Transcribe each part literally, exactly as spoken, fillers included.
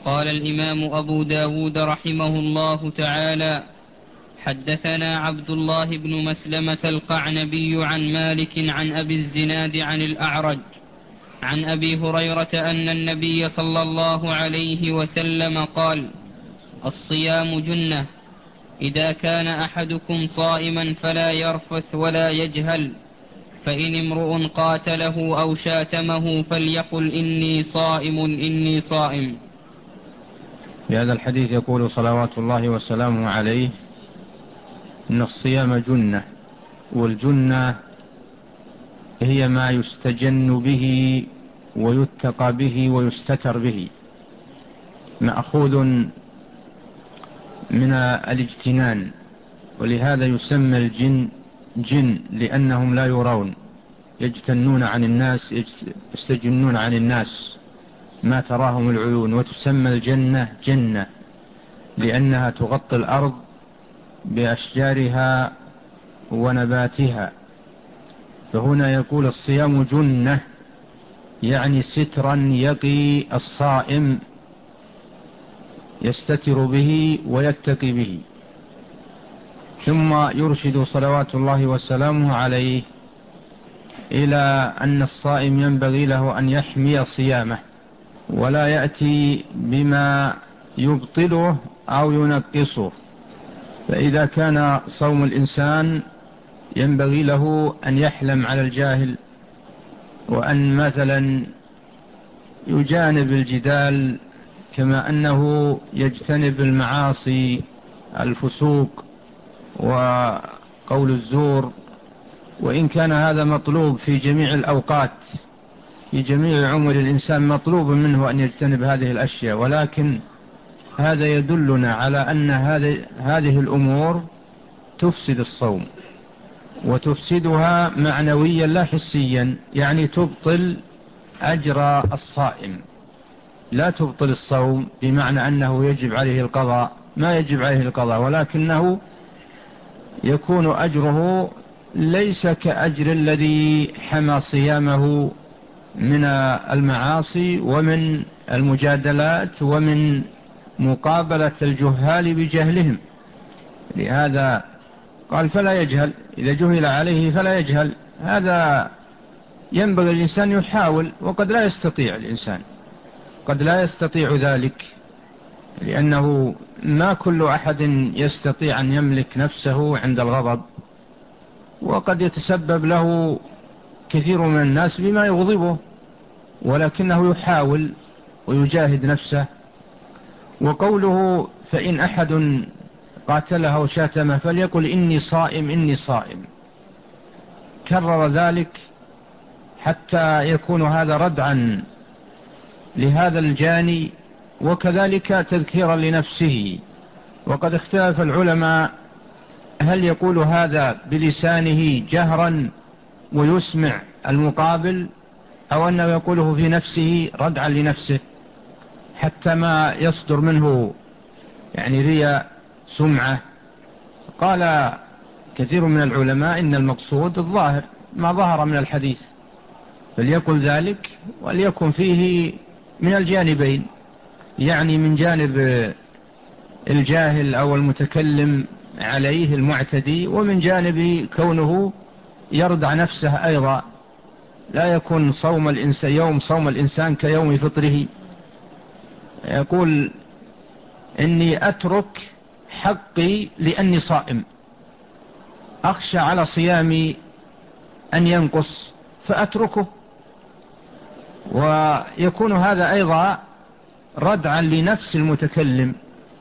قال الإمام أبو داود رحمه الله تعالى: حدثنا عبد الله بن مسلمة القعنبي عن مالك عن أبي الزناد عن الأعرج عن أبي هريرة أن النبي صلى الله عليه وسلم قال: الصيام جنة، إذا كان أحدكم صائما فلا يرفث ولا يجهل، فإن امرؤ قاتله أو شاتمه فليقل إني صائم إني صائم. في هذا الحديث يقول صلوات الله وسلامه عليه إن الصيام جنة، والجنة هي ما يستجن به ويتقى به ويستتر به، مأخوذ من الاجتنان، ولهذا يسمى الجن جن لأنهم لا يرون، يجتنون عن الناس، يستجنون عن الناس ما تراهم العيون. وتسمى الجنة جنة لأنها تغطي الأرض بأشجارها ونباتها. فهنا يقول الصيام جنة، يعني سترا يقي الصائم، يستتر به ويتقي به. ثم يرشد صلوات الله وسلامه عليه إلى أن الصائم ينبغي له أن يحمي صيامه ولا يأتي بما يبطله أو ينقصه. فإذا كان صوم الإنسان ينبغي له أن يحلم على الجاهل، وأن مثلا يجانب الجدال، كما أنه يجتنب المعاصي، الفسوق وقول الزور، وإن كان هذا مطلوب في جميع الأوقات، في جميع عمر الإنسان مطلوب منه أن يجتنب هذه الأشياء، ولكن هذا يدلنا على أن هذه الأمور تفسد الصوم، وتفسدها معنويا لا حسيا، يعني تبطل أجر الصائم، لا تبطل الصوم بمعنى أنه يجب عليه القضاء، ما يجب عليه القضاء، ولكنه يكون أجره ليس كأجر الذي حمى صيامه من المعاصي ومن المجادلات ومن مقابلة الجهال بجهلهم. لهذا قال فلا يجهل، إذا جهل عليه فلا يجهل. هذا ينبغي الإنسان يحاول، وقد لا يستطيع الإنسان، قد لا يستطيع ذلك، لأنه ما كل أحد يستطيع أن يملك نفسه عند الغضب، وقد يتسبب له كثير من الناس بما يغضبه، ولكنه يحاول ويجاهد نفسه. وقوله فإن أحد قاتله وشاتمه فليقل إني صائم إني صائم، كرر ذلك حتى يكون هذا ردعا لهذا الجاني، وكذلك تذكيرا لنفسه. وقد اختلف العلماء هل يقول هذا بلسانه جهرا ويسمع المقابل، أو أنه يقوله في نفسه ردعا لنفسه حتى ما يصدر منه يعني رياء سمعة. قال كثير من العلماء إن المقصود الظاهر ما ظهر من الحديث، فليقل ذلك وليكن فيه من الجانبين، يعني من جانب الجاهل أو المتكلم عليه المعتدي، ومن جانب كونه يردع نفسه أيضا، لا يكون صوم الإنسان يوم صوم الإنسان كيوم فطره. يقول إني أترك حقي لأني صائم، أخشى على صيامي أن ينقص فأتركه. ويكون هذا أيضا ردعا لنفس المتكلم.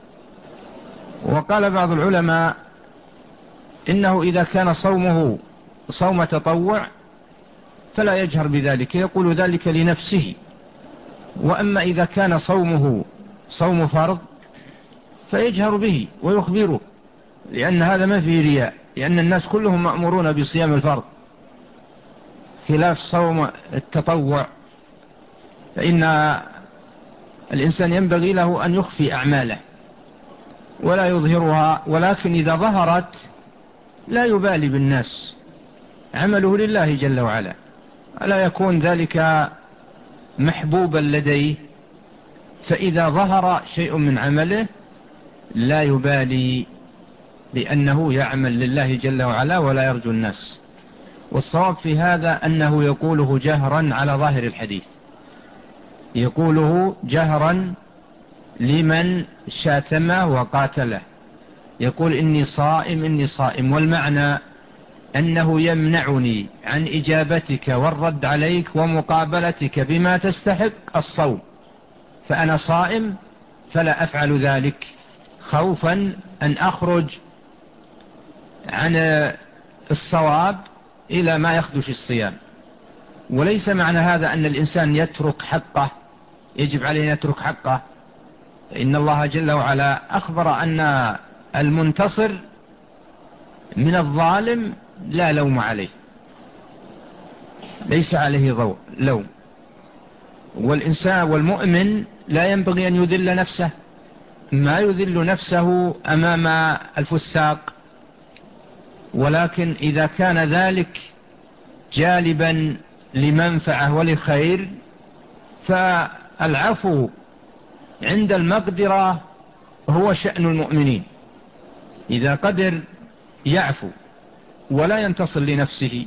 وقال بعض العلماء إنه إذا كان صومه صوم تطوع فلا يجهر بذلك، يقول ذلك لنفسه. وأما إذا كان صومه صوم فرض فيجهر به ويخبره، لأن هذا ما فيه رياء، لأن الناس كلهم مأمورون بصيام الفرض، خلاف صوم التطوع، فإن الإنسان ينبغي له أن يخفي أعماله ولا يظهرها، ولكن إذا ظهرت لا يبالي بالناس، عمله لله جل وعلا، ألا يكون ذلك محبوبا لديه. فإذا ظهر شيء من عمله لا يبالي، لأنه يعمل لله جل وعلا ولا يرجو الناس. والصواب في هذا أنه يقوله جهرا على ظاهر الحديث، يقوله جهرا لمن شاتمه وقاتله، يقول إني صائم إني صائم، والمعنى أنه يمنعني عن إجابتك والرد عليك ومقابلتك بما تستحق الصوم، فأنا صائم فلا أفعل ذلك خوفا أن أخرج عن الصواب إلى ما يخدش الصيام. وليس معنى هذا أن الإنسان يترك حقه، يجب عليه أن يترك حقه. إن الله جل وعلا أخبر أن المنتصر من الظالم لا لوم عليه، ليس عليه لوم. والإنسان والمؤمن لا ينبغي أن يذل نفسه، ما يذل نفسه أمام الفساق، ولكن إذا كان ذلك جالبا لمنفعة ولخير فالعفو عند المقدرة هو شأن المؤمنين، إذا قدر يعفو ولا ينتصر لنفسه.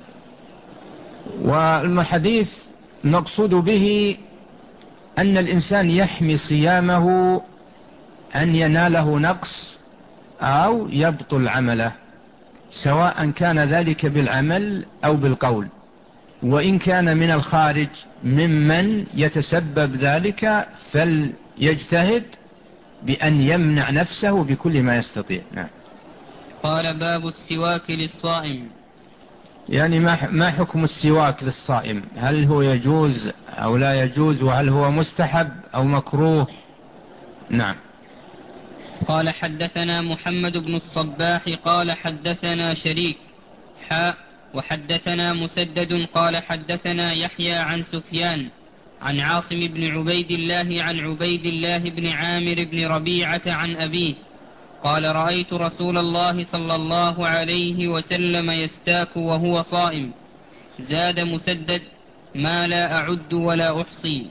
والحديث نقصد به أن الإنسان يحمي صيامه أن يناله نقص أو يبطل عمله، سواء كان ذلك بالعمل أو بالقول، وإن كان من الخارج ممن يتسبب ذلك فليجتهد بأن يمنع نفسه بكل ما يستطيع. نعم. قال باب السواك للصائم. يعني ما حكم السواك للصائم؟ هل هو يجوز أو لا يجوز، وهل هو مستحب أو مكروه؟ نعم. قال حدثنا محمد بن الصباح قال حدثنا شريك حاء وحدثنا مسدد قال حدثنا يحيى عن سفيان عن عاصم بن عبيد الله عن عبيد الله بن عامر بن ربيعة عن أبيه قال رأيت رسول الله صلى الله عليه وسلم يستاك وهو صائم. زاد مسدد ما لا أعد ولا أحصي.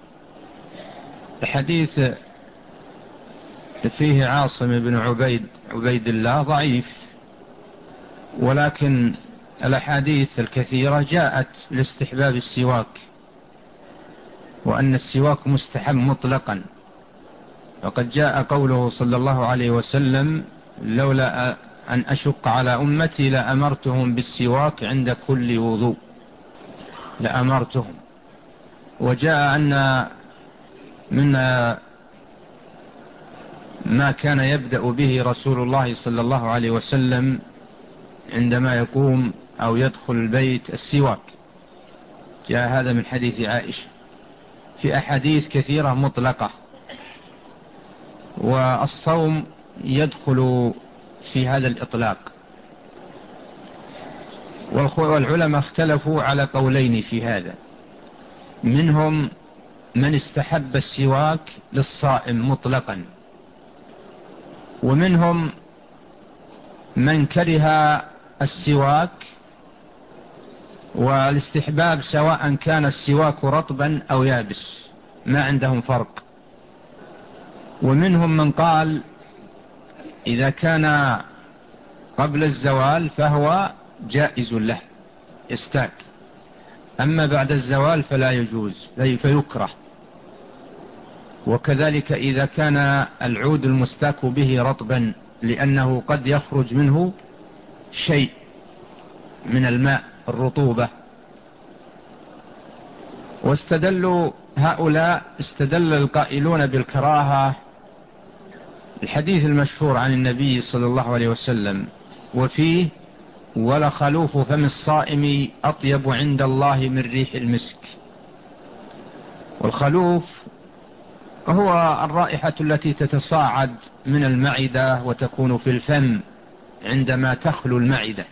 الحديث فيه عاصم بن عبيد عبيد الله ضعيف، ولكن الأحاديث الكثيرة جاءت لاستحباب السواك، وأن السواك مستحب مطلقا. وقد جاء قوله صلى الله عليه وسلم لولا أن أشق على أمتي لأمرتهم بالسواك عند كل وضوء، لأمرتهم. وجاء أن من ما كان يبدأ به رسول الله صلى الله عليه وسلم عندما يقوم أو يدخل البيت السواك، جاء هذا من حديث عائشة. في أحاديث كثيرة مطلقة، والصوم يدخل في هذا الإطلاق. والعلماء اختلفوا على قولين في هذا، منهم من استحب السواك للصائم مطلقا، ومنهم من كره السواك، والاستحباب سواء كان السواك رطبا أو يابس ما عندهم فرق. ومنهم من قال إذا كان قبل الزوال فهو جائز له يستاك، أما بعد الزوال فلا يجوز فيكره. وكذلك إذا كان العود المستاك به رطبا، لأنه قد يخرج منه شيء من الماء الرطوبة. واستدلوا هؤلاء استدل القائلون بالكراهة الحديث المشهور عن النبي صلى الله عليه وسلم، وفيه ولخلوف فم الصائم أطيب عند الله من ريح المسك. والخلوف هو الرائحة التي تتصاعد من المعدة وتكون في الفم عندما تخلو المعدة،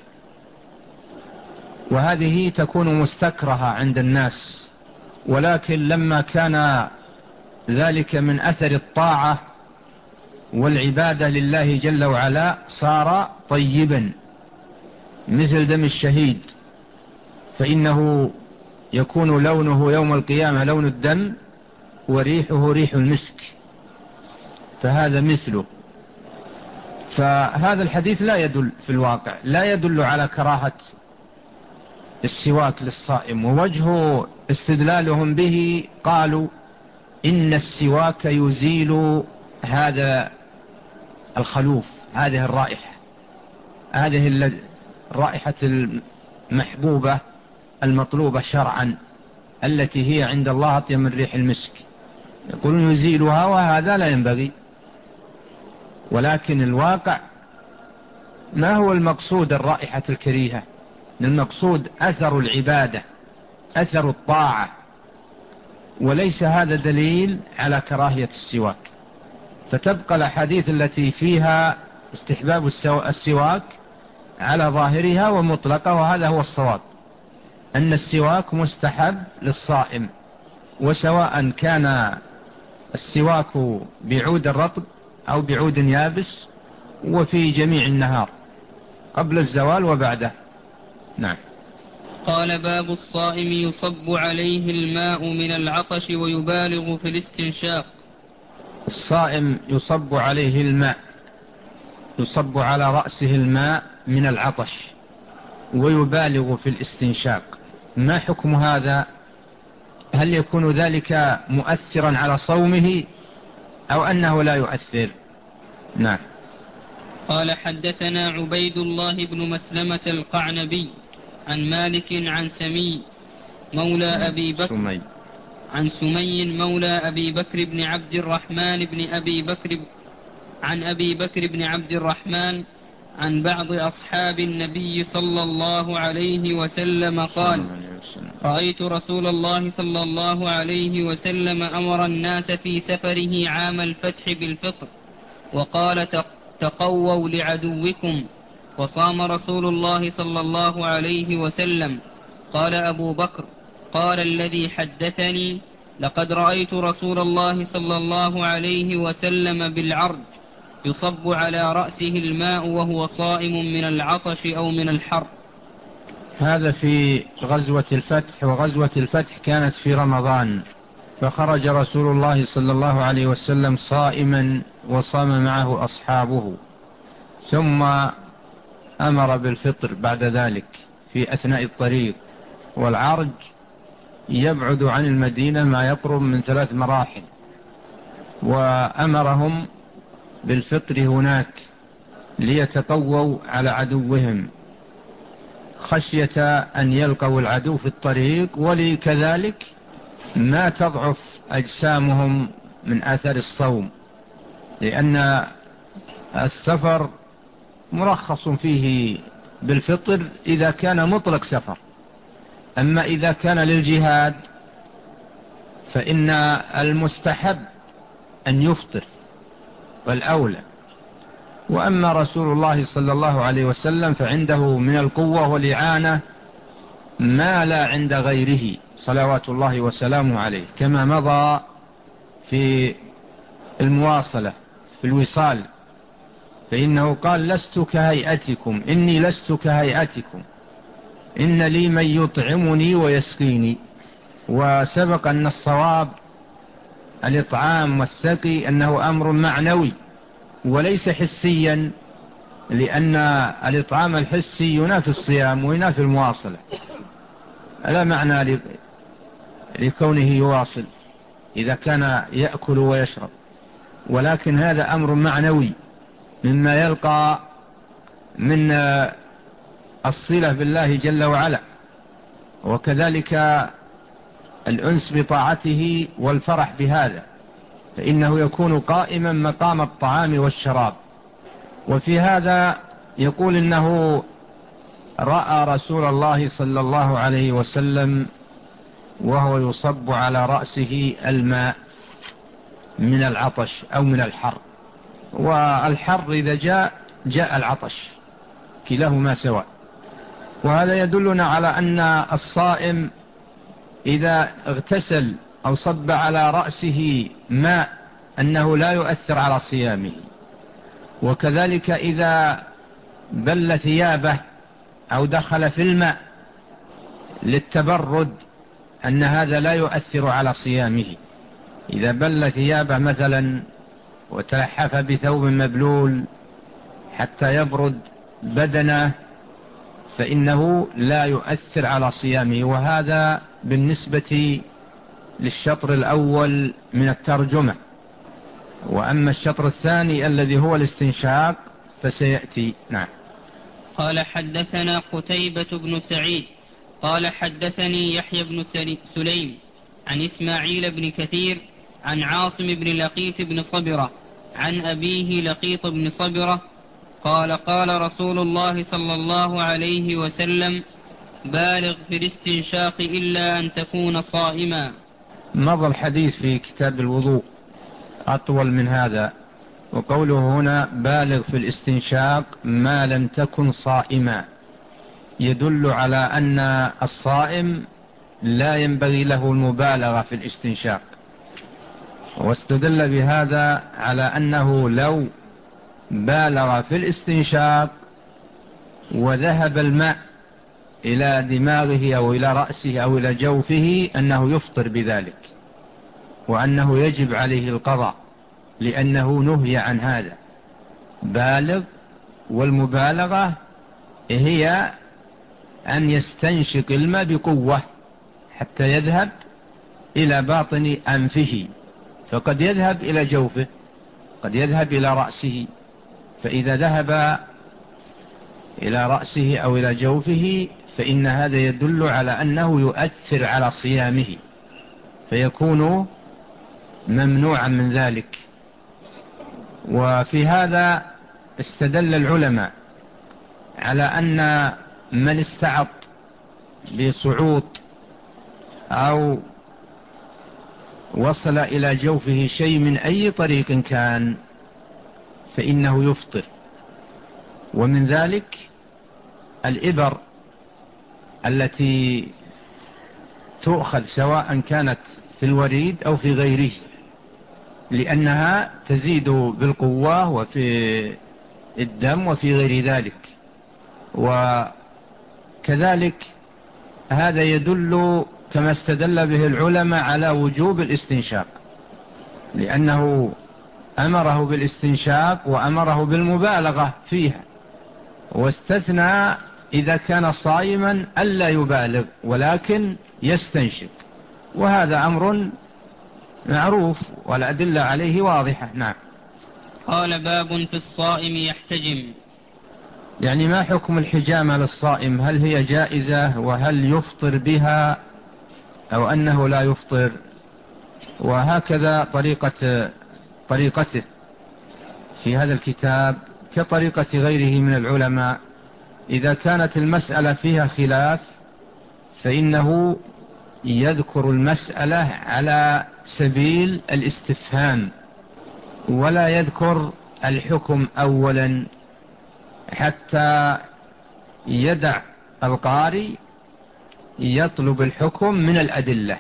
وهذه تكون مستكرهة عند الناس. ولكن لما كان ذلك من أثر الطاعة والعبادة لله جل وعلا صار طيبا، مثل دم الشهيد، فإنه يكون لونه يوم القيامة لون الدم، وريحه ريح المسك، فهذا مثله. فهذا الحديث لا يدل في الواقع لا يدل على كراهة السواك للصائم، ووجه استدلالهم به قالوا إن السواك يزيل هذا الخلوف، هذه الرائحة، هذه الرائحة المحبوبة المطلوبة شرعا التي هي عند الله أطيب من ريح المسك، يقولون يزيلها، وهذا لا ينبغي. ولكن الواقع ما هو المقصود الرائحة الكريهة؟ المقصود أثر العبادة، أثر الطاعة، وليس هذا دليل على كراهية السواك. فتبقى الأحاديث التي فيها استحباب السواك على ظاهرها ومطلقة، وهذا هو الصواب، أن السواك مستحب للصائم، وسواء كان السواك بعود الرطب أو بعود يابس، وفي جميع النهار قبل الزوال وبعده. نعم. قال: باب الصائم يصب عليه الماء من العطش ويبالغ في الاستنشاق. الصائم يصب عليه الماء، يصب على رأسه الماء من العطش ويبالغ في الاستنشاق. ما حكم هذا؟ هل يكون ذلك مؤثرا على صومه أو أنه لا يؤثر؟ نعم. قال: حدثنا عبيد الله بن مسلمة القعنبي عن مالك عن سمي مولى أبي بكر سمي. عن سمي مولى أبي بكر بن عبد الرحمن بن أبي بكر عن أبي بكر بن عبد الرحمن عن بعض أصحاب النبي صلى الله عليه وسلم قال: رأيت رسول الله صلى الله عليه وسلم أمر الناس في سفره عام الفتح بالفطر، وقال: تقووا لعدوكم، وصام رسول الله صلى الله عليه وسلم. قال أبو بكر: قال الذي حدثني: لقد رأيت رسول الله صلى الله عليه وسلم بالعرج يصب على رأسه الماء وهو صائم من العطش أو من الحر. هذا في غزوة الفتح، وغزوة الفتح كانت في رمضان، فخرج رسول الله صلى الله عليه وسلم صائما وصام معه أصحابه، ثم أمر بالفطر بعد ذلك في أثناء الطريق. والعرج يبعد عن المدينة ما يقرب من ثلاث مراحل، وأمرهم بالفطر هناك ليتقووا على عدوهم خشية أن يلقوا العدو في الطريق، ولكذلك ما تضعف أجسامهم من أثر الصوم، لأن السفر مرخص فيه بالفطر إذا كان مطلق سفر، أما إذا كان للجهاد فإن المستحب أن يفطر والأولى. وأما رسول الله صلى الله عليه وسلم فعنده من القوة والإعانة ما لا عند غيره صلوات الله وسلامه عليه، كما مضى في المواصلة في الوصال، فإنه قال: لست كهيئتكم، إني لست كهيئتكم، إن لي من يطعمني ويسقيني. وسبق أن الصواب الإطعام والسقي أنه أمر معنوي وليس حسيا، لأن الإطعام الحسي ينافي الصيام وينافي المواصلة، لا معنى لكونه يواصل إذا كان يأكل ويشرب، ولكن هذا أمر معنوي مما يلقى من الصلة بالله جل وعلا، وكذلك الأنس بطاعته والفرح بهذا، فإنه يكون قائما مقام الطعام والشراب. وفي هذا يقول إنه رأى رسول الله صلى الله عليه وسلم وهو يصب على رأسه الماء من العطش أو من الحر، والحر إذا جاء جاء العطش، كلاهما سواء. وهذا يدلنا على أن الصائم إذا اغتسل أو صب على رأسه ماء أنه لا يؤثر على صيامه، وكذلك إذا بل ثيابه أو دخل في الماء للتبرد أن هذا لا يؤثر على صيامه، إذا بل ثيابه مثلا وتلحف بثوب مبلول حتى يبرد بدنه فإنه لا يؤثر على صيامه. وهذا بالنسبة للشطر الأول من الترجمة. وأما الشطر الثاني الذي هو الاستنشاق فسيأتي. نعم. قال حدثنا قتيبة بن سعيد قال حدثني يحيى بن سليم عن إسماعيل بن كثير عن عاصم بن لقيط بن صبرة عن أبيه لقيط بن صبرة قال قال رسول الله صلى الله عليه وسلم بالغ في الاستنشاق إلا أن تكون صائما. مضى الحديث في كتاب الوضوء أطول من هذا. وقوله هنا بالغ في الاستنشاق ما لم تكن صائما يدل على أن الصائم لا ينبغي له المبالغة في الاستنشاق. واستدل بهذا على أنه لو بالغ في الاستنشاق وذهب الماء إلى دماغه أو إلى رأسه أو إلى جوفه أنه يفطر بذلك وأنه يجب عليه القضاء لأنه نهي عن هذا. بالغ، والمبالغة هي أن يستنشق الماء بقوة حتى يذهب إلى باطن أنفه، فقد يذهب إلى جوفه قد يذهب إلى رأسه، فإذا ذهب إلى رأسه أو إلى جوفه فإن هذا يدل على أنه يؤثر على صيامه فيكون ممنوعا من ذلك. وفي هذا استدل العلماء على أن من استعط بصعوط أو وصل إلى جوفه شيء من أي طريق كان فإنه يفطر. ومن ذلك الإبر التي تؤخذ سواء كانت في الوريد أو في غيره لأنها تزيد بالقوة وفي الدم وفي غير ذلك. وكذلك هذا يدل كما استدل به العلماء على وجوب الاستنشاق لأنه أمره بالاستنشاق وأمره بالمبالغة فيها، واستثنى إذا كان صائما ألا يبالغ ولكن يستنشق، وهذا أمر معروف والأدلة عليه واضحة. نعم. قال باب في الصائم يحتجم. يعني ما حكم الحجامة للصائم؟ هل هي جائزة وهل يفطر بها أو أنه لا يفطر؟ وهكذا طريقة طريقته في هذا الكتاب كطريقة غيره من العلماء. إذا كانت المسألة فيها خلاف فإنه يذكر المسألة على سبيل الاستفهام ولا يذكر الحكم أولا حتى يدع القارئ يطلب الحكم من الأدلة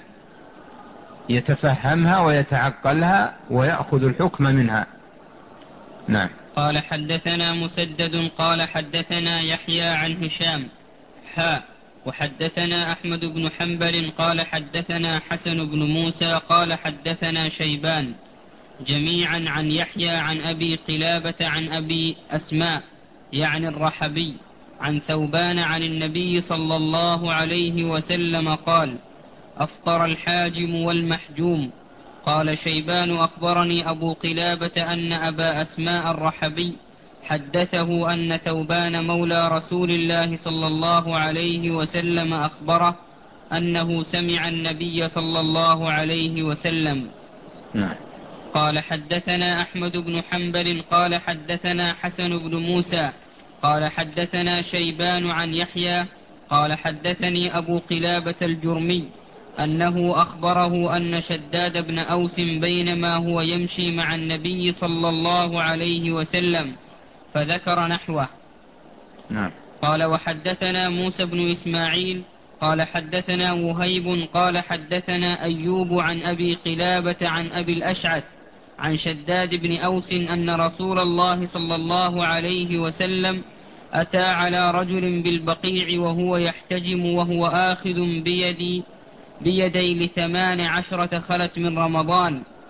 يتفهمها ويتعقلها ويأخذ الحكم منها. نعم. قال حدثنا مسدد قال حدثنا يحيى عن هشام حاء وحدثنا أحمد بن حنبل قال حدثنا حسن بن موسى قال حدثنا شيبان جميعا عن يحيى عن أبي قلابة عن أبي أسماء يعني الرحبي عن ثوبان عن النبي صلى الله عليه وسلم قال أفطر الحاجم والمحجوم. قال شيبان أخبرني أبو قلابة أن أبا أسماء الرحبي حدثه أن ثوبان مولى رسول الله صلى الله عليه وسلم أخبره أنه سمع النبي صلى الله عليه وسلم. نعم. قال حدثنا أحمد بن حنبل قال حدثنا حسن بن موسى قال حدثنا شيبان عن يحيى قال حدثني أبو قلابة الجرمي أنه أخبره أن شداد بن أوس بينما هو يمشي مع النبي صلى الله عليه وسلم فذكر نحوه. نعم. قال وحدثنا موسى بن إسماعيل قال حدثنا وهيب قال حدثنا أيوب عن أبي قلابة عن أبي الأشعث عن شداد بن أوس أن رسول الله صلى الله عليه وسلم أتى على رجل بالبقيع وهو يحتجم وهو آخذ بيدي بيدي لثمان عشرة خلت من رمضان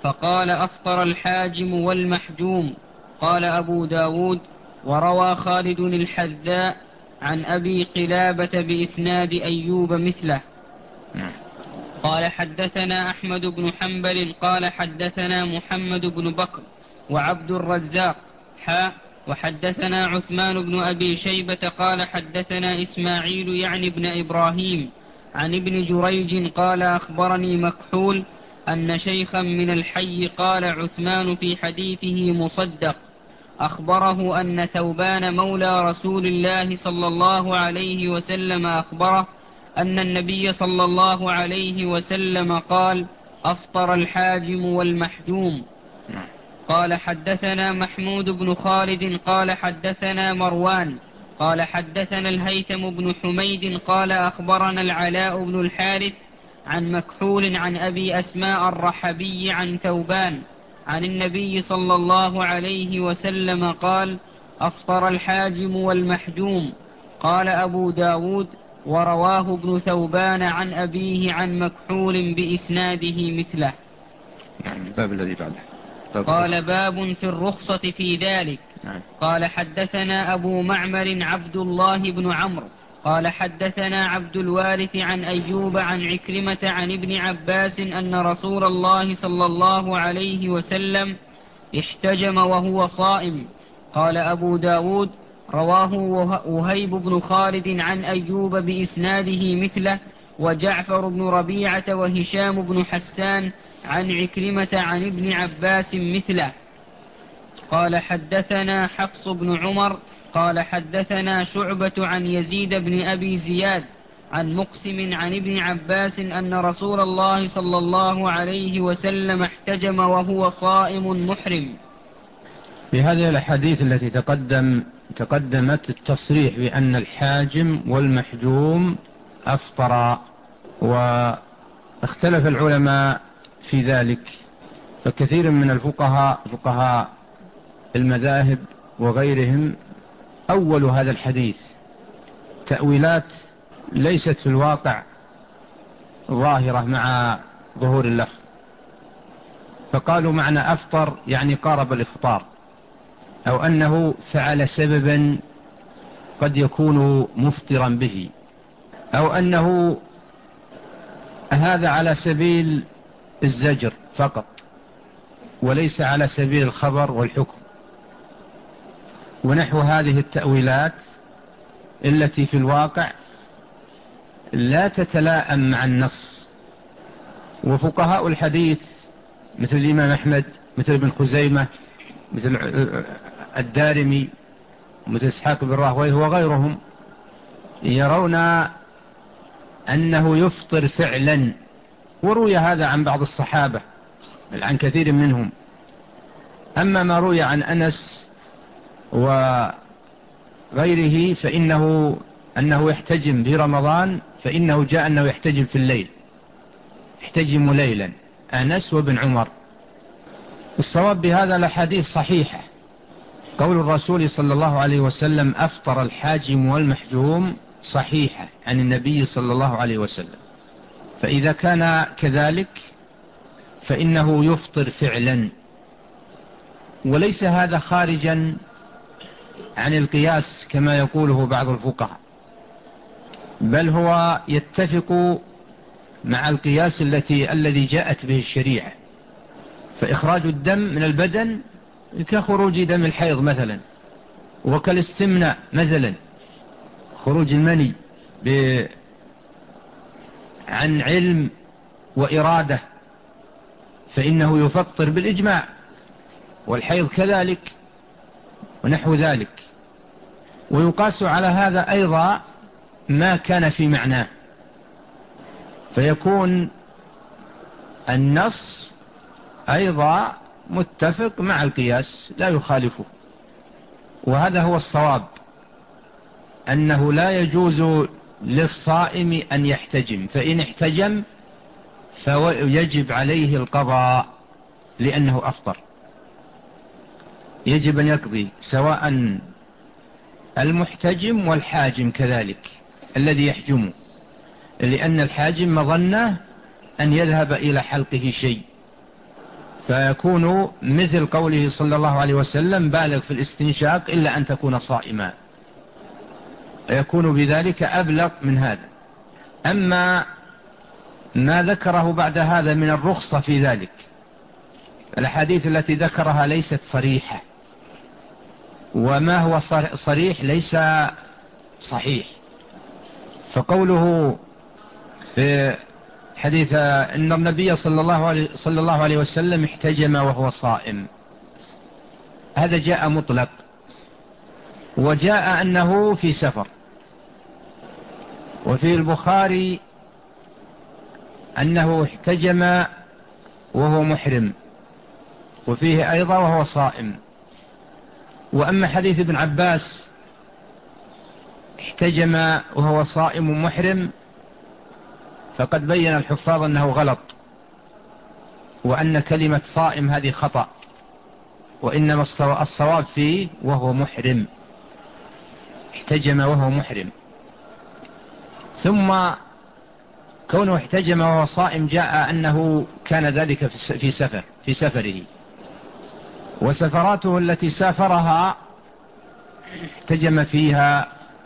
فقال أفطر الحاجم والمحجوم. قال أبو داود وروى خالد الحذاء عن أبي قلابة بإسناد أيوب مثله. قال حدثنا أحمد بن حنبل قال حدثنا محمد بن بكر وعبد الرزاق حاء وحدثنا عثمان بن أبي شيبة قال حدثنا إسماعيل يعني ابن إبراهيم عن ابن جريج قال أخبرني مكحول أن شيخا من الحي قال عثمان في حديثه مصدق أخبره أن ثوبان مولى رسول الله صلى الله عليه وسلم أخبره أن النبي صلى الله عليه وسلم قال أفطر الحاجم والمحجوم. قال حدثنا محمود بن خالد قال حدثنا مروان قال حدثنا الهيثم بن حميد قال أخبرنا العلاء بن الحارث عن مكحول عن أبي أسماء الرحبي عن ثوبان عن النبي صلى الله عليه وسلم قال أفطر الحاجم والمحجوم. قال أبو داود ورواه ابن ثوبان عن أبيه عن مكحول بإسناده مثله. يعني الباب الذي بعده باب قال باب في الرخصة في ذلك. نعم. قال حدثنا أبو معمر عبد الله بن عمرو قال حدثنا عبد الوارث عن أيوب عن عكرمة عن ابن عباس أن رسول الله صلى الله عليه وسلم احتجم وهو صائم. قال أبو داود رواه وهيب بن خالد عن أيوب بإسناده مثله وجعفر بن ربيعة وهشام بن حسان عن عكرمة عن ابن عباس مثله. قال حدثنا حفص بن عمر قال حدثنا شعبة عن يزيد بن أبي زياد عن مقسم عن ابن عباس أن رسول الله صلى الله عليه وسلم احتجم وهو صائم محرم. في هذه الأحاديث التي تقدم تقدمت التصريح بأن الحاجم والمحجوم أفطرا، واختلف العلماء في ذلك، فكثير من الفقهاء فقهاء المذاهب وغيرهم أولوا هذا الحديث تأويلات ليست في الواقع ظاهرة مع ظهور اللفظ، فقالوا معنى أفطر يعني قارب الإفطار، أو أنه فعل سببا قد يكون مفطرا به، أو أنه هذا على سبيل الزجر فقط وليس على سبيل الخبر والحكم، ونحو هذه التأويلات التي في الواقع لا تتلائم مع النص. وفقهاء الحديث مثل الإمام أحمد مثل ابن خزيمة مثل الدارمي مثل إسحاق بن راهويه وغيرهم يرون أنه يفطر فعلا، وروي هذا عن بعض الصحابة بل عن كثير منهم. أما ما روي عن أنس وغيره فإنه أنه يحتجم في رمضان، فإنه جاء أنه يحتجم في الليل، يحتجم ليلا، أنس وابن عمر. الصواب بهذا الحديث صحيحة، قول الرسول صلى الله عليه وسلم أفطر الحاجم والمحجوم صحيحة عن النبي صلى الله عليه وسلم، فإذا كان كذلك فإنه يفطر فعلا، وليس هذا خارجا عن القياس كما يقوله بعض الفقهاء، بل هو يتفق مع القياس التي الذي جاءت به الشريعة. فإخراج الدم من البدن كخروج دم الحيض مثلا، وكالاستمناء مثلا، خروج المني عن علم وإرادة فإنه يفطر بالإجماع، والحيض كذلك ونحو ذلك. ويقاس على هذا أيضا ما كان في معناه، فيكون النص أيضا متفق مع القياس لا يخالفه. وهذا هو الصواب، أنه لا يجوز للصائم أن يحتجم، فإن احتجم فيجب عليه القضاء لأنه أفطر، يجب أن يقضي، سواء المحتجم والحاجم كذلك الذي يحجمه، لأن الحاجم مظنة أن يذهب إلى حلقه شيء، فيكون مثل قوله صلى الله عليه وسلم بالغ في الاستنشاق إلا أن تكون صائما، يكون بذلك أبلغ من هذا. أما ما ذكره بعد هذا من الرخصة في ذلك، الحديث التي ذكرها ليست صريحة، وما هو صريح ليس صحيح. فقوله في حديث إن النبي صلى الله عليه, صلى الله عليه وسلم احتجم وهو صائم، هذا جاء مطلق، وجاء أنه في سفر. وفي البخاري أنه احتجم وهو محرم، وفيه أيضا وهو صائم. وأما حديث ابن عباس احتجم وهو صائم محرم فقد بين الحفاظ أنه غلط، وأن كلمة صائم هذه خطأ، وإنما الصواب فيه وهو محرم، احتجم وهو محرم. ثم كونه احتجم وهو صائم جاء أنه كان ذلك في سفر في سفره، وسفراته التي سافرها احتجم فيها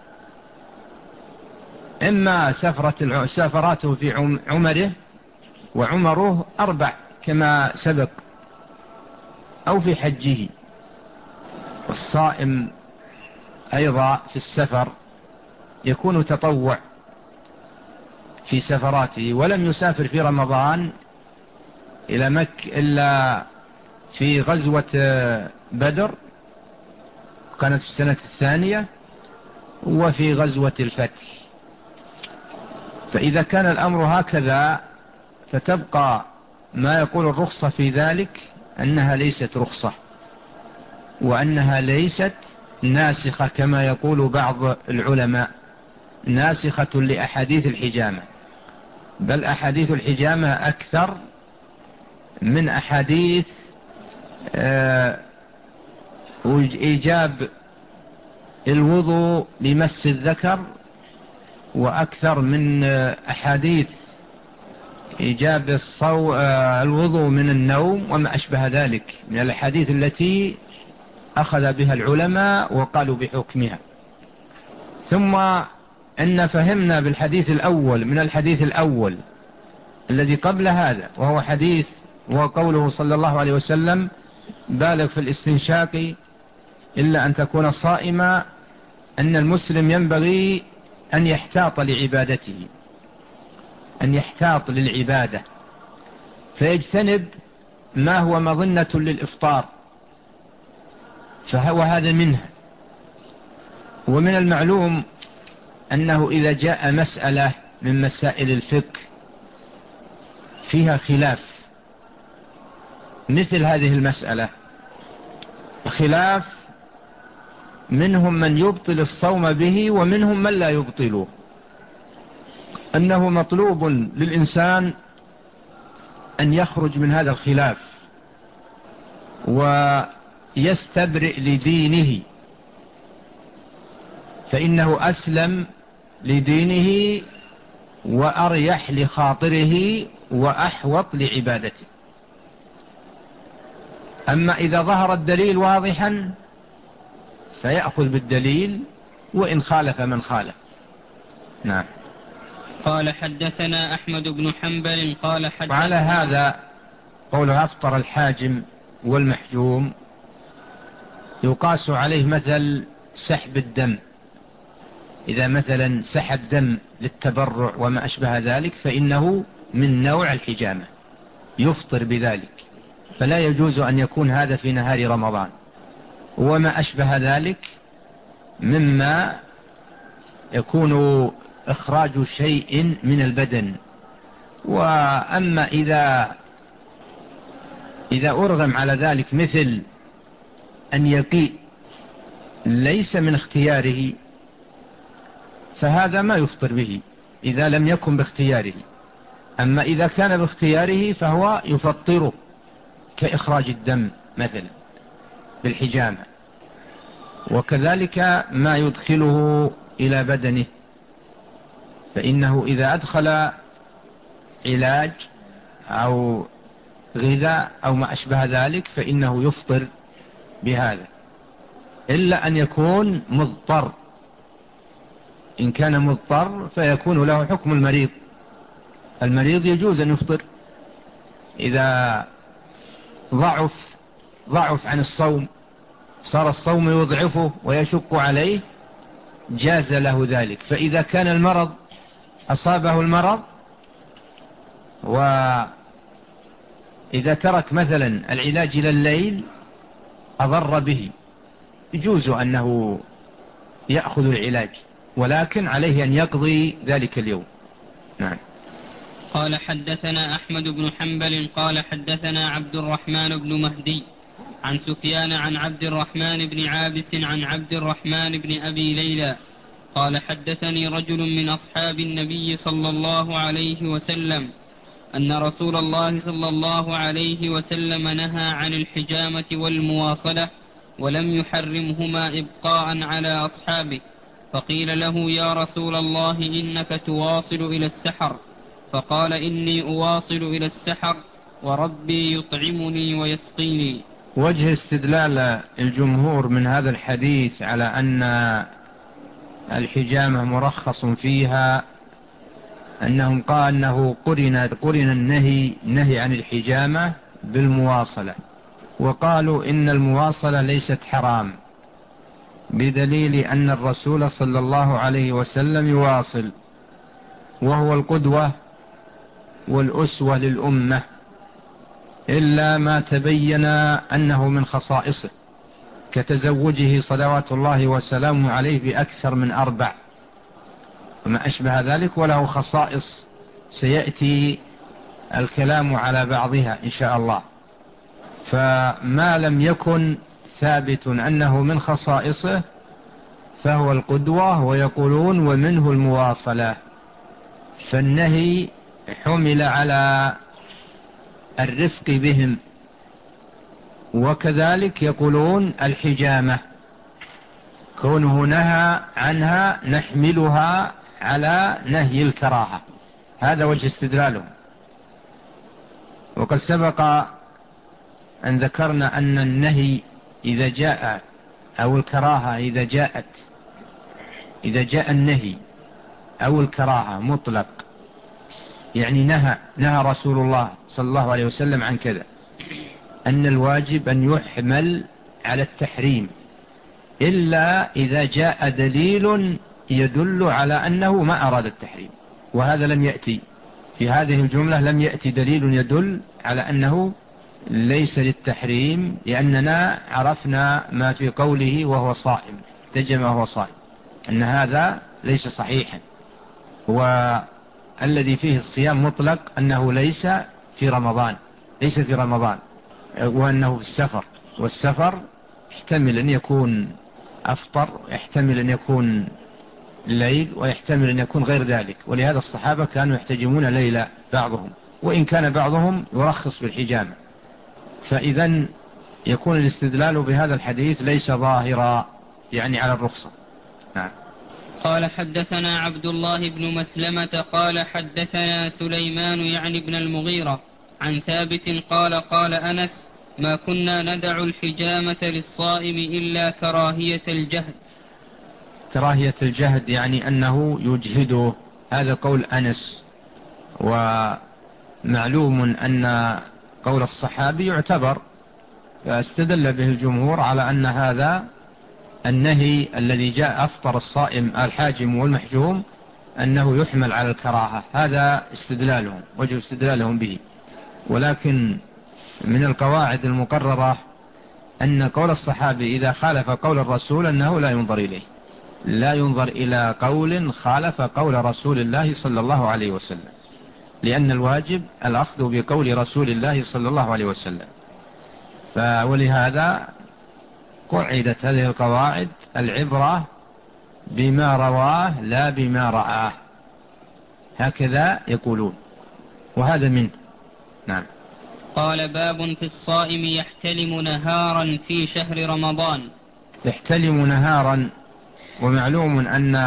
إما سفرة سافراته في عمره، وعمره أربع كما سبق، أو في حجه. والصائم أيضا في السفر يكون تطوع في سفراته، ولم يسافر في رمضان إلى مكة إلا في غزوة بدر كانت في السنة الثانية، وفي غزوة الفتح. فإذا كان الأمر هكذا فتبقى ما يقول الرخصة في ذلك أنها ليست رخصة، وأنها ليست ناسخة كما يقول بعض العلماء، ناسخة لأحاديث الحجامة، بل أحاديث الحجامة أكثر من أحاديث إيجاب الوضوء لمس الذكر، وأكثر من أحاديث إيجاب الصو... الوضوء من النوم وما أشبه ذلك من الأحاديث التي أخذ بها العلماء وقالوا بحكمها. ثم أن فهمنا بالحديث الأول من الحديث الأول الذي قبل هذا، وهو حديث وقوله صلى الله عليه وسلم بالغ في الاستنشاق إلا أن تكون صائما، أن المسلم ينبغي أن يحتاط لعبادته، أن يحتاط للعبادة، فيجتنب ما هو مظنة للإفطار، فهو هذا منه. ومن المعلوم أنه إذا جاء مسألة من مسائل الفقه فيها خلاف مثل هذه المسألة، خلاف منهم من يبطل الصوم به ومنهم من لا يبطله، أنه مطلوب للإنسان أن يخرج من هذا الخلاف ويستبرئ لدينه، فإنه أسلم لدينه وأريح لخاطره وأحوط لعبادته. أما إذا ظهر الدليل واضحا فيأخذ بالدليل وإن خالف من خالف. نعم. قال حدثنا أحمد بن حنبل قال حدثنا. وعلى هذا قوله أفطر الحاجم والمحجوم يقاس عليه مثل سحب الدم، إذا مثلا سحب دم للتبرع وما أشبه ذلك فإنه من نوع الحجامة يفطر بذلك، فلا يجوز أن يكون هذا في نهار رمضان. وما أشبه ذلك مما يكون إخراج شيء من البدن. وأما إذا إذا أرغم على ذلك مثل أن يقيء ليس من اختياره فهذا ما يفطر به إذا لم يكن باختياره. أما إذا كان باختياره فهو يفطره كإخراج الدم مثلا بالحجامة، وكذلك ما يدخله إلى بدنه، فإنه إذا أدخل علاج أو غذاء أو ما أشبه ذلك فإنه يفطر بهذا، إلا أن يكون مضطر. إن كان مضطر فيكون له حكم المريض. المريض يجوز أن يفطر إذا ضعف ضعف عن الصوم، صار الصوم يضعفه ويشق عليه، جاز له ذلك. فإذا كان المرض أصابه المرض وإذا ترك مثلا العلاج إلى الليل أضر به، يجوز أنه يأخذ العلاج، ولكن عليه أن يقضي ذلك اليوم. نعم. قال حدثنا أحمد بن حنبل قال حدثنا عبد الرحمن بن مهدي عن سفيان عن عبد الرحمن بن عابس عن عبد الرحمن بن أبي ليلى قال حدثني رجل من أصحاب النبي صلى الله عليه وسلم أن رسول الله صلى الله عليه وسلم نهى عن الحجامة والمواصلة ولم يحرمهما إبقاء على أصحابه، فقيل له يا رسول الله إنك تواصل إلى السحر، فقال إني أواصل إلى السحر وربي يطعمني ويسقيني. وجه استدلال الجمهور من هذا الحديث على أن الحجامة مرخص فيها أنهم قال أنه قرن, قرن النهي نهي عن الحجامة بالمواصلة، وقالوا إن المواصلة ليست حرام بدليل أن الرسول صلى الله عليه وسلم يواصل، وهو القدوة والأسوة للأمة، إلا ما تبين أنه من خصائصه كتزوجه صلوات الله وسلامه عليه بأكثر من أربع وما أشبه ذلك، وله خصائص سيأتي الكلام على بعضها إن شاء الله. فما لم يكن ثابت أنه من خصائصه فهو القدوة، ويقولون ومنه المواصلة، فالنهي حمل على الرفق بهم. وكذلك يقولون الحجامة كونه نهى عنها نحملها على نهي الكراهة، هذا وجه استدلالهم. وقد سبق أن ذكرنا أن النهي إذا جاء أو الكراهة إذا جاءت إذا جاء النهي أو الكراهة مطلق، يعني نهى نهى رسول الله صلى الله عليه وسلم عن كذا، أن الواجب أن يحمل على التحريم إلا إذا جاء دليل يدل على أنه ما أراد التحريم، وهذا لم يأتي في هذه الجملة، لم يأتي دليل يدل على أنه ليس للتحريم، لأننا عرفنا ما في قوله وهو صائم تجمع وهو صائم أن هذا ليس صحيحا، والذي فيه الصيام مطلق أنه ليس في رمضان ليس في رمضان وأنه في السفر، والسفر يحتمل أن يكون أفطر، يحتمل أن يكون الليل، ويحتمل أن يكون غير ذلك. ولهذا الصحابة كانوا يحتجمون ليلة بعضهم، وإن كان بعضهم يرخص بالحجامة. فإذا يكون الاستدلال بهذا الحديث ليس ظاهرا يعني على الرخصة. نعم. قال حدثنا عبد الله بن مسلمة قال حدثنا سليمان يعني بن المغيرة عن ثابت قال قال أنس ما كنا ندع الحجامة للصائم إلا كراهية الجهد. كراهية الجهد يعني أنه يجهده، هذا قول أنس. ومعلوم أن قول الصحابي يعتبر، فاستدل به الجمهور على أن هذا النهي الذي جاء أفطر الصائم الحاجم والمحجوم أنه يحمل على الكراهة، هذا استدلالهم وجه استدلالهم به. ولكن من القواعد المقررة أن قول الصحابي إذا خالف قول الرسول أنه لا ينظر إليه، لا ينظر إلى قول خالف قول رسول الله صلى الله عليه وسلم، لأن الواجب الأخذ بقول رسول الله صلى الله عليه وسلم. ولهذا قعدت هذه القواعد، العبرة بما رواه لا بما رآه، هكذا يقولون، وهذا منه. نعم. قال باب في الصائم يحتلم نهارا في شهر رمضان. يحتلم نهارا، ومعلوم أن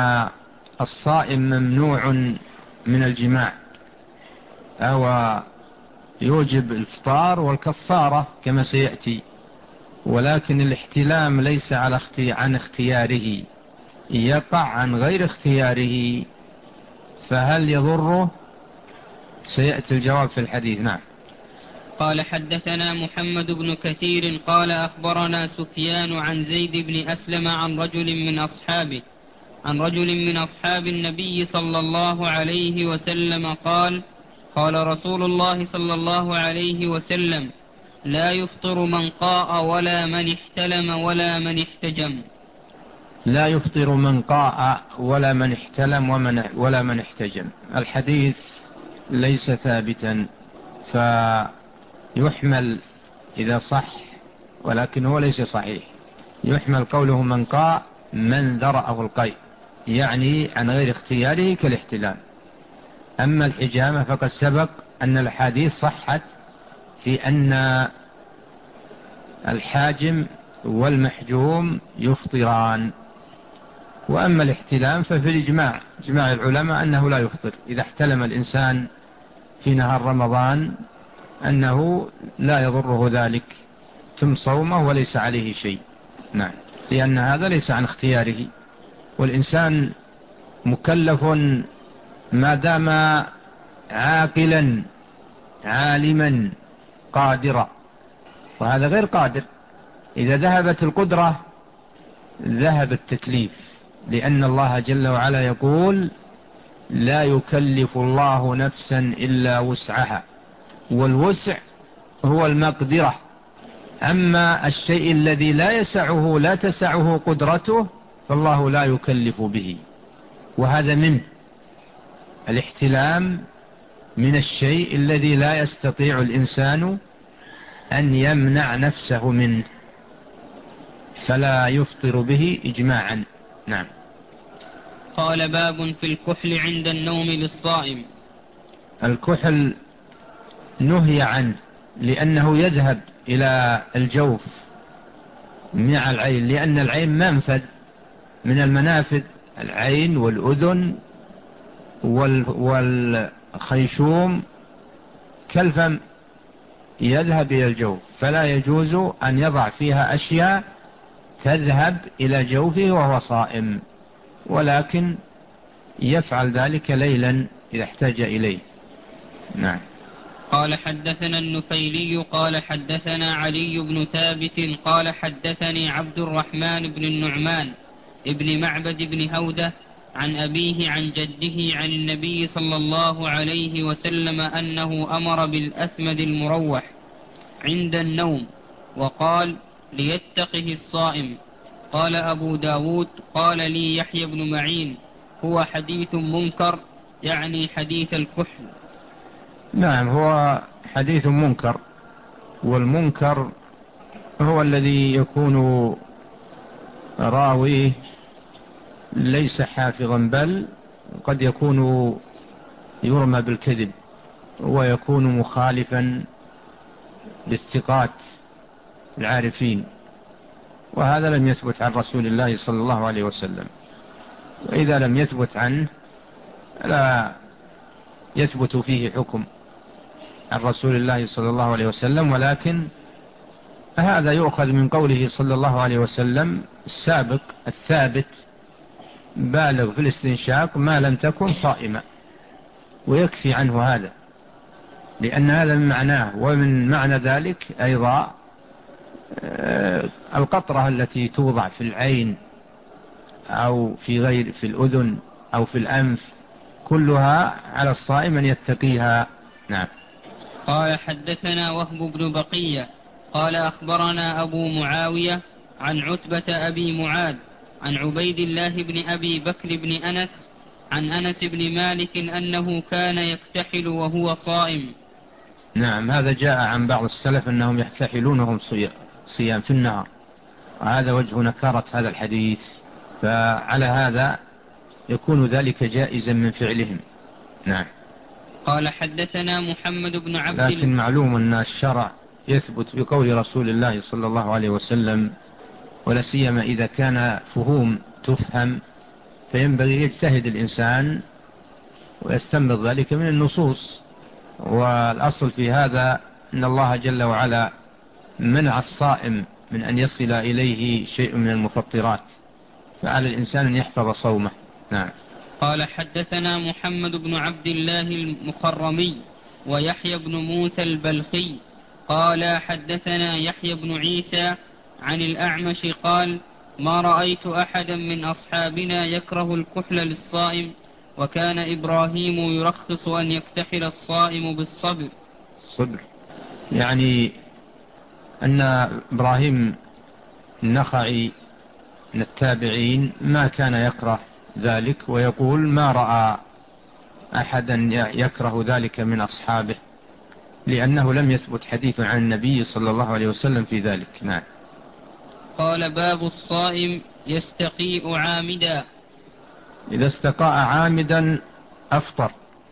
الصائم ممنوع من الجماع، أو يوجب الإفطار والكفارة كما سيأتي، ولكن الاحتلام ليس على اختي... عن اختياره، يقع عن غير اختياره، فهل يضره؟ سيأتي الجواب في الحديث. نعم. قال حدثنا محمد بن كثير قال أخبرنا سفيان عن زيد بن أسلم عن رجل من أصحابه عن رجل من أصحاب النبي صلى الله عليه وسلم قال قال رسول الله صلى الله عليه وسلم لا يفطر من قاء ولا من احتلم ولا من احتجم. لا يفطر من قاء ولا من احتلم ومن ولا من احتجم. الحديث ليس ثابتا، فيحمل إذا صح، ولكن هو ليس صحيح. يحمل قوله من قاء من ذرأه القيء، يعني عن غير اختياره كالاحتلام. أما الحجامة فقد سبق أن الحديث صحت في أن الحاجم والمحجوم يفطران. وأما الاحتلام ففي الإجماع إجماع العلماء أنه لا يفطر إذا احتلم الإنسان في نهار رمضان، أنه لا يضره ذلك، تم صومه وليس عليه شيء. نعم، لأن هذا ليس عن اختياره، والإنسان مكلف ما دام عاقلا عالما قادرا، وهذا غير قادر. إذا ذهبت القدرة ذهب التكليف، لأن الله جل وعلا يقول لا يكلف الله نفسا إلا وسعها، والوسع هو المقدرة. أما الشيء الذي لا يسعه لا تسعه قدرته فالله لا يكلف به، وهذا منه الاحتلام، من الشيء الذي لا يستطيع الإنسان أن يمنع نفسه منه، فلا يفطر به إجماعا. نعم. قال باب في الكحل عند النوم للصائم. الكحل نهي عنه لأنه يذهب إلى الجوف مع العين، لأن العين منفذ من المنافذ، العين والأذن والخيشوم كالفم يذهب إلى الجوف، فلا يجوز أن يضع فيها أشياء تذهب إلى جوفه وهو صائم، ولكن يفعل ذلك ليلا إذا احتاج إليه. نعم. قال حدثنا النفيلي قال حدثنا علي بن ثابت قال حدثني عبد الرحمن بن النعمان ابن معبد بن هودة عن أبيه عن جده عن النبي صلى الله عليه وسلم أنه أمر بالأثمد المروح عند النوم وقال ليتقه الصائم. قال أبو داود قال لي يحيى بن معين هو حديث منكر، يعني حديث الكحل. نعم، هو حديث منكر، والمنكر هو الذي يكون راويه ليس حافظا، بل قد يكون يرمى بالكذب ويكون مخالفا للثقات العارفين، وهذا لم يثبت عن رسول الله صلى الله عليه وسلم. وإذا لم يثبت عنه لا يثبت فيه حكم عن رسول الله صلى الله عليه وسلم، ولكن هذا يؤخذ من قوله صلى الله عليه وسلم السابق الثابت بالغ في الاستنشاق ما لم تكن صائمة، ويكفي عنه هذا، لأن هذا من معناه. ومن معنى ذلك أيضا القطرة التي توضع في العين أو في غير في الأذن أو في الأنف كلها على الصائم أن يتقيها. نعم. قال حدثنا وهب بن بقية قال أخبرنا أبو معاوية عن عتبة أبي معاذ عن عبيد الله بن أبي بكر بن أنس عن أنس بن مالك أنه كان يكتحل وهو صائم. نعم، هذا جاء عن بعض السلف أنهم يكتحلون وهم صيام في النهار، وهذا وجه نكارة هذا الحديث، فعلى هذا يكون ذلك جائزا من فعلهم. نعم. قال حدثنا محمد بن عبد لكن معلوم أن الشرع يثبت بقول رسول الله صلى الله عليه وسلم، ولا سيما إذا كان فهوم تفهم، فينبغي يجتهد الإنسان ويستنبط ذلك من النصوص، والأصل في هذا أن الله جل وعلا منع الصائم من أن يصل إليه شيء من المفطرات، فعلى الإنسان أن يحفظ صومه. نعم. قال حدثنا محمد بن عبد الله المخرمي ويحيى بن موسى البلخي قال حدثنا يحيى بن عيسى عن الأعمش قال ما رأيت أحدا من أصحابنا يكره الكحل للصائم، وكان إبراهيم يرخص أن يكتحل الصائم بالصبر. الصبر يعني أن إبراهيم النخعي من التابعين ما كان يكره ذلك، ويقول ما رأى أحدا يكره ذلك من أصحابه، لأنه لم يثبت حديث عن النبي صلى الله عليه وسلم في ذلك. نعم. قال باب الصائم يستقيء عامدا. إذا استقاء عامدا أفطر،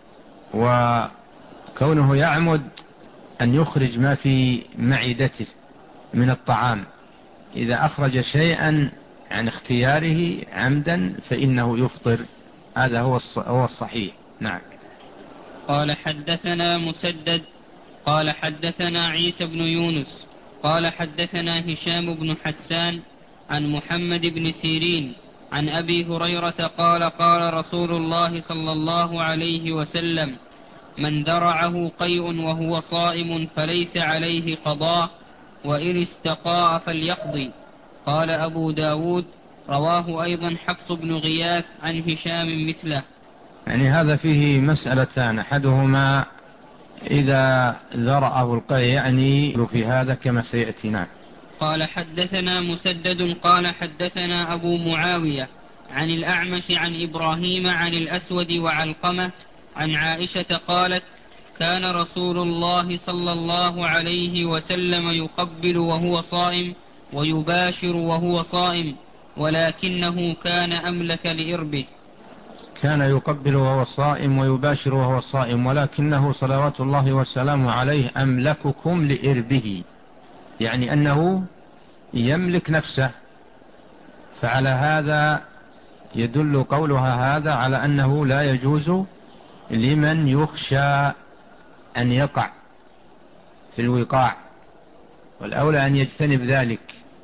وكونه يعمد أن يخرج ما في معدته من الطعام، إذا أخرج شيئا عن اختياره عمدا فإنه يفطر، هذا هو الصحيح. نعم. قال حدثنا مسدد قال حدثنا عيسى بن يونس قال حدثنا هشام بن حسان عن محمد بن سيرين عن أبي هريرة قال قال رسول الله صلى الله عليه وسلم من درعه قيء وهو صائم فليس عليه قضاء، وإن استقاء فليقضي. قال أبو داود رواه أيضا حفص بن غياث عن هشام مثله. يعني هذا فيه مسألتان، أحدهما إذا ذرأه القيء يعني في هذا كما سيأتينا. قال حدثنا مسدد قال حدثنا أبو معاوية عن الأعمش عن إبراهيم عن الأسود وعلقمة عن عائشة قالت كان رسول الله صلى الله عليه وسلم يقبل وهو صائم ويباشر وهو صائم، ولكنه كان أملك لإربه. كان يقبل وهو صائم ويباشر وهو صائم، ولكنه صلوات الله وسلامه عليه أملككم لإربه، يعني أنه يملك نفسه. فعلى هذا يدل قولها هذا على أنه لا يجوز لمن يخشى أن يقع في الوقاع، والأولى أن يجتنب ذلك.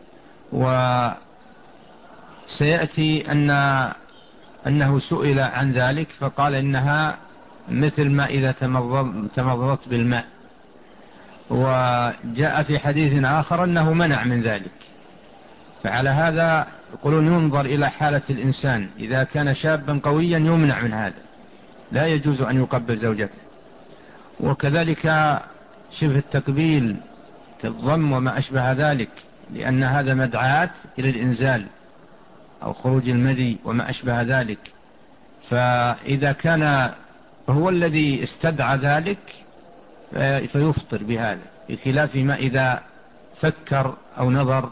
وسيأتي أن أنه سئل عن ذلك فقال إنها مثل ما إذا تمضضت بالماء، وجاء في حديث آخر أنه منع من ذلك. فعلى هذا يقولون ينظر إلى حالة الإنسان، إذا كان شابا قويا يمنع من هذا، لا يجوز أن يقبل زوجته. وكذلك شبه التقبيل كالضم وما أشبه ذلك، لأن هذا مدعاة إلى الإنزال أو خروج المذي وما أشبه ذلك. فإذا كان هو الذي استدعى ذلك فيفطر بهذا، بخلاف ما إذا فكر أو نظر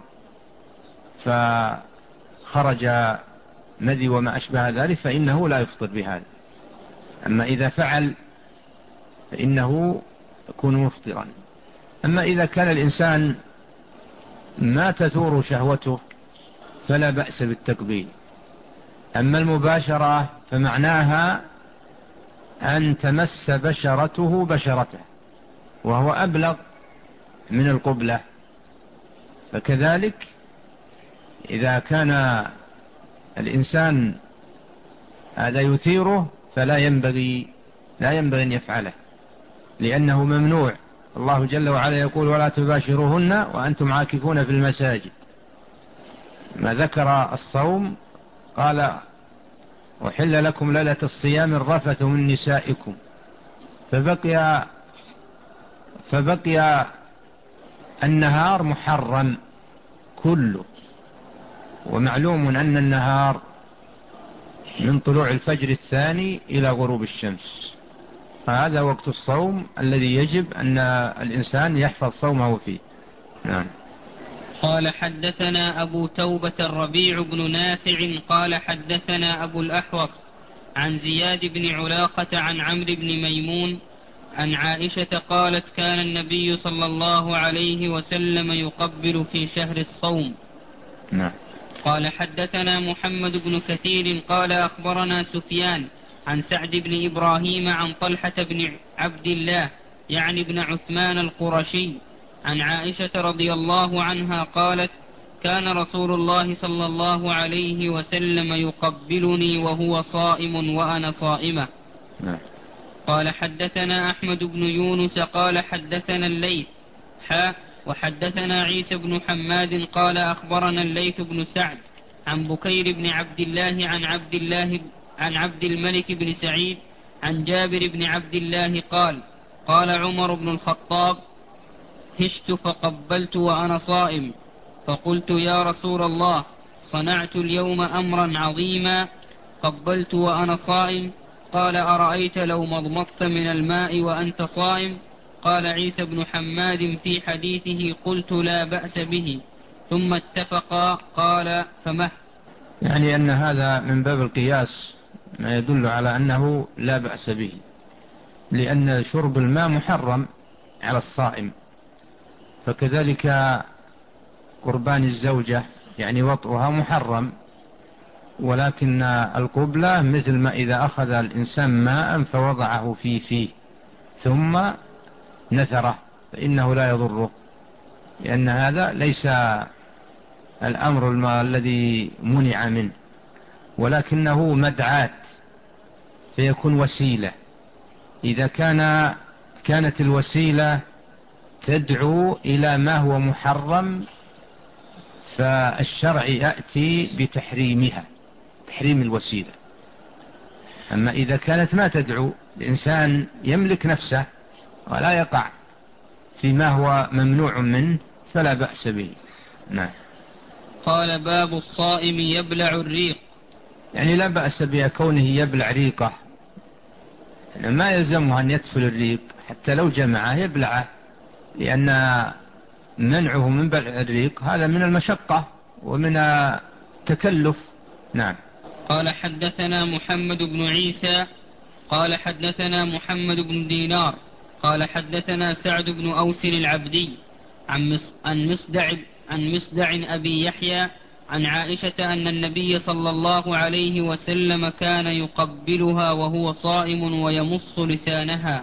فخرج مذي وما أشبه ذلك فإنه لا يفطر بهذا. أما إذا فعل فإنه يكون مفطرا. أما إذا كان الإنسان ما تثور شهوته فلا بأس بالتقبيل. أما المباشرة فمعناها أن تمس بشرته بشرته، وهو أبلغ من القبلة. فكذلك إذا كان الإنسان هذا يثيره فلا ينبغي لا ينبغي أن يفعله، لأنه ممنوع. الله جل وعلا يقول ولا تباشروهن وأنتم عاكفون في المساجد. ما ذكر الصوم قال وحل لكم ليلة الصيام الرفث من نسائكم، فبقي فبقي النهار محرم كله. ومعلوم أن النهار من طلوع الفجر الثاني إلى غروب الشمس، هذا وقت الصوم الذي يجب أن الإنسان يحفظ صومه فيه. نعم. قال حدثنا أبو توبة الربيع بن نافع قال حدثنا أبو الأحوص عن زياد بن علاقة عن عمرو بن ميمون عن عائشة قالت كان النبي صلى الله عليه وسلم يقبل في شهر الصوم. نعم. قال حدثنا محمد بن كثير قال أخبرنا سفيان عن سعد بن إبراهيم عن طلحة بن عبد الله يعني ابن عثمان القرشي عن عائشة رضي الله عنها قالت كان رسول الله صلى الله عليه وسلم يقبلني وهو صائم وأنا صائمة. قال حدثنا أحمد بن يونس قال حدثنا الليث حا وحدثنا عيسى بن حماد قال أخبرنا الليث بن سعد عن بكير بن عبد الله عن عبد الله عن عبد الملك بن سعيد عن جابر بن عبد الله قال قال عمر بن الخطاب هشت فقبلت وأنا صائم فقلت يا رسول الله صنعت اليوم أمرا عظيما قبلت وأنا صائم. قال أرأيت لو مضمضت من الماء وأنت صائم؟ قال عيسى بن حماد في حديثه قلت لا بأس به ثم اتفقا. قال فمه يعني أن هذا من باب القياس ما يدل على أنه لا بأس به، لأن شرب الماء محرم على الصائم، فكذلك قربان الزوجة يعني وطئها محرم، ولكن القبلة مثل ما إذا أخذ الإنسان ماء فوضعه في فيه ثم نثره فإنه لا يضره، لأن هذا ليس الأمر الذي منع منه، ولكنه مدعاة فيكون وسيلة. إذا كان كانت الوسيلة تدعو إلى ما هو محرم فالشرع يأتي بتحريمها، تحريم الوسيلة. أما إذا كانت ما تدعو، الإنسان يملك نفسه ولا يقع فيما هو ممنوع منه فلا بأس به. نعم. قال باب الصائم يبلع الريق، يعني لا بأس بكونه يبلع ريقه، يعني ما يلزمه أن يدفل الريق حتى لو جمعه يبلعه، لأن منعه من بلع الريق هذا من المشقة ومن التكلف. نعم. قال حدثنا محمد بن عيسى قال حدثنا محمد بن دينار قال حدثنا سعد بن أوس العبدي عن مصدع عن مصدع أبي يحيى عن عائشة أن النبي صلى الله عليه وسلم كان يقبلها وهو صائم ويمص لسانها.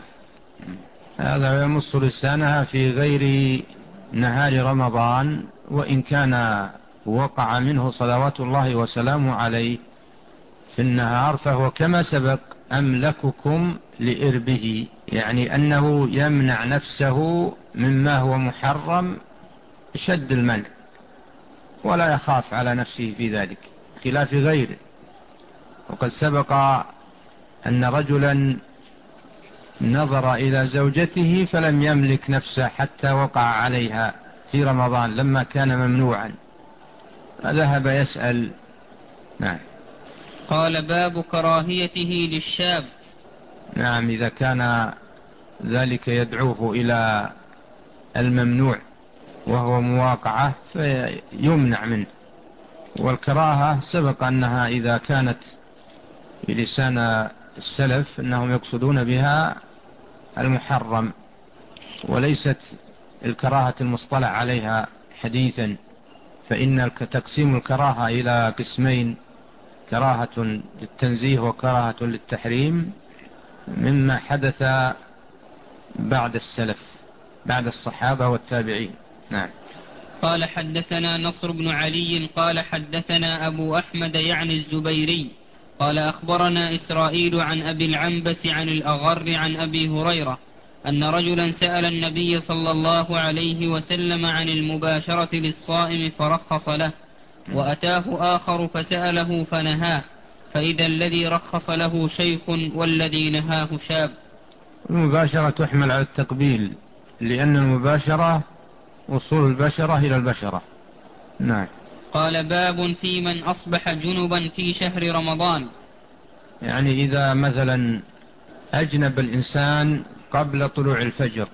هذا يمص لسانها في غير نهار رمضان، وإن كان وقع منه صلوات الله وسلامه عليه في النهار فهو كما سبق أملككم لإربه، يعني أنه يمنع نفسه مما هو محرم شد المنع ولا يخاف على نفسه في ذلك خلاف غيره. وقد سبق أن رجلا نظر إلى زوجته فلم يملك نفسه حتى وقع عليها في رمضان لما كان ممنوعا فذهب يسأل. نعم. قال باب كراهيته للشاب. نعم، إذا كان ذلك يدعوه إلى الممنوع وهو مواقعة فيمنع منه. والكراهة سبق أنها إذا كانت بلسان السلف أنهم يقصدون بها المحرم، وليست الكراهة المصطلح عليها حديثا، فإن تقسيم الكراهة إلى قسمين: كراهة للتنزيه وكراهة للتحريم، مما حدث بعد السلف بعد الصحابة والتابعين. نعم. قال حدثنا نصر بن علي قال حدثنا أبو أحمد يعني الزبيري قال أخبرنا إسرائيل عن أبي العنبس عن الأغر عن أبي هريرة أن رجلا سأل النبي صلى الله عليه وسلم عن المباشرة للصائم فرخص له، وأتاه آخر فسأله فنهاه، فإذا الذي رخص له شيخ والذي نهاه شاب. المباشرة تحمل على التقبيل، لأن المباشرة وصول البشرة إلى البشرة. نعم. قال باب في من أصبح جنبا في شهر رمضان، يعني إذا مثلا أجنب الإنسان قبل طلوع الفجر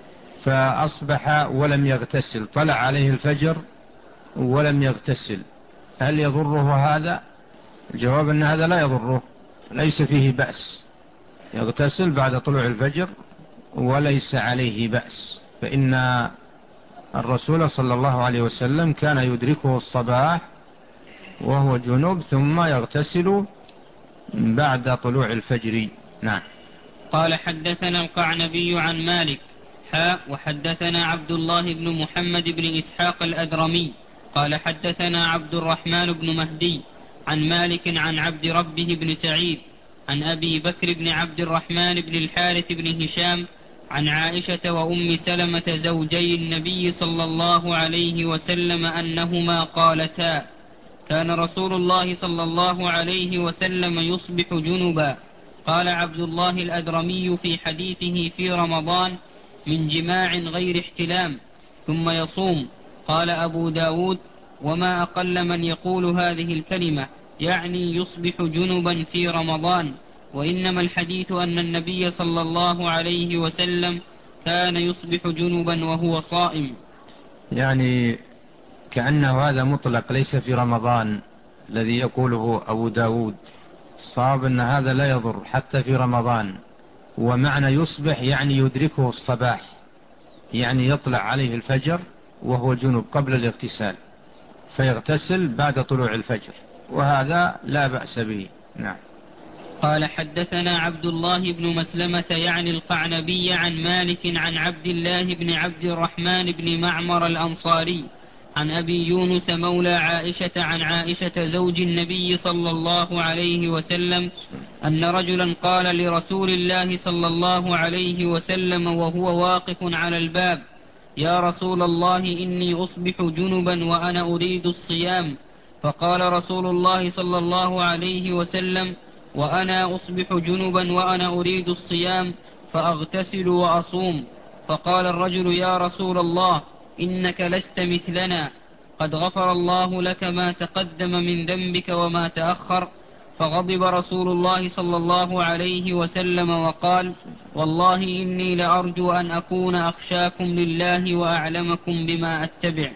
فأصبح ولم يغتسل، طلع عليه الفجر ولم يغتسل، هل يضره هذا؟ الجواب أن هذا لا يضره، ليس فيه بأس، يغتسل بعد طلوع الفجر وليس عليه بأس، فإن الرسول صلى الله عليه وسلم كان يدركه الصباح وهو جنوب ثم يغتسل بعد طلوع الفجر. نعم. قال حدثنا القعنبي عن مالك حاء وحدثنا عبد الله بن محمد بن إسحاق الأدرمي قال حدثنا عبد الرحمن بن مهدي عن مالك عن عبد ربه بن سعيد عن أبي بكر بن عبد الرحمن بن الحارث بن هشام عن عائشة وأم سلمة زوجي النبي صلى الله عليه وسلم أنهما قالتا: كان رسول الله صلى الله عليه وسلم يصبح جنبا. قال عبد الله الأدرمي في حديثه: في رمضان من جماع غير احتلام ثم يصوم. قال أبو داود: وما أقل من يقول هذه الكلمة، يعني يصبح جنبا في رمضان، وإنما الحديث أن النبي صلى الله عليه وسلم كان يصبح جنبا وهو صائم. يعني كأنه هذا مطلق ليس في رمضان الذي يقوله أبو داود. الصواب أن هذا لا يضر حتى في رمضان. ومعنى يصبح يعني يدركه الصباح، يعني يطلع عليه الفجر وهو جنب قبل الاغتسال، فيغتسل بعد طلوع الفجر، وهذا لا بأس به. نعم. قال حدثنا عبد الله بن مسلمة يعني القعنبي عن مالك عن عبد الله بن عبد الرحمن بن معمر الأنصاري عن أبي يونس مولى عائشة عن عائشة زوج النبي صلى الله عليه وسلم أن رجلا قال لرسول الله صلى الله عليه وسلم وهو واقف على الباب: يا رسول الله، إني أصبح جنبا وأنا أريد الصيام. فقال رسول الله صلى الله عليه وسلم: وأنا أصبح جنبا وأنا أريد الصيام، فأغتسل وأصوم. فقال الرجل: يا رسول الله، إنك لست مثلنا، قد غفر الله لك ما تقدم من ذنبك وما تأخر. فغضب رسول الله صلى الله عليه وسلم وقال: والله إني لأرجو أن أكون أخشاكم لله وأعلمكم بما أتبع.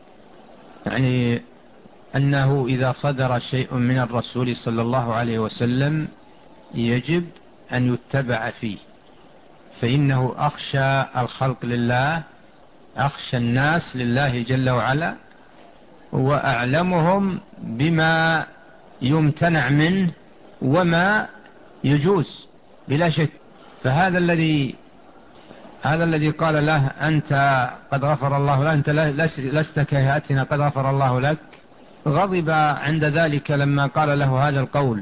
يعني أنه إذا صدر شيء من الرسول صلى الله عليه وسلم يجب أن يتبع فيه، فإنه أخشى الخلق لله، أخشى الناس لله جل وعلا، وأعلمهم بما يمتنع منه وما يجوز بلا شك. فهذا الذي هذا الذي قال له: أنت قد غفر الله لك، أنت لست كهيئتنا قد غفر الله لك، غضب عند ذلك لما قال له هذا القول،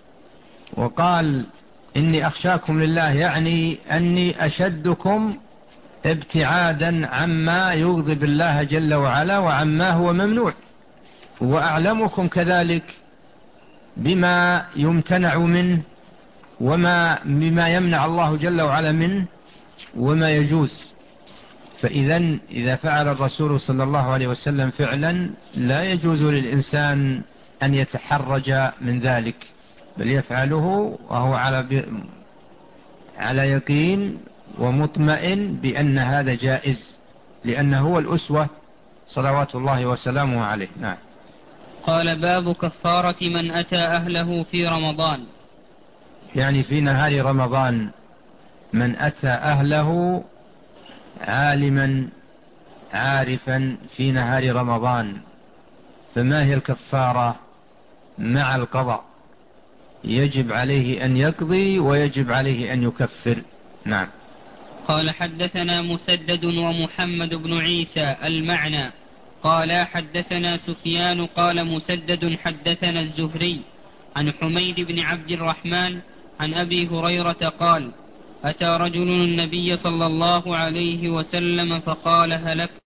وقال: إني أخشاكم لله، يعني أني أشدكم ابتعادا عما يغضب الله جل وعلا وعما هو ممنوع، وأعلمكم كذلك بما يمتنع منه وما بما يمنع الله جل وعلا منه وما يجوز. فإذا إذا فعل الرسول صلى الله عليه وسلم فعلا لا يجوز للإنسان أن يتحرج من ذلك، بل يفعله وهو على على يقين ومطمئن بأن هذا جائز، لأنه هو الأسوة صلوات الله وسلامه عليه. نعم. قال: باب كفارة من أتى أهله في رمضان. يعني في نهار رمضان من أتى أهله عالما عارفا في نهار رمضان، فما هي الكفارة مع القضاء؟ يجب عليه أن يقضي ويجب عليه أن يكفر. نعم. قال حدثنا مسدد ومحمد بن عيسى المعنى قال حدثنا سفيان قال مسدد حدثنا الزهري عن حميد بن عبد الرحمن عن أبي هريرة قال: أتى رجل النبي صلى الله عليه وسلم فقال: هلكت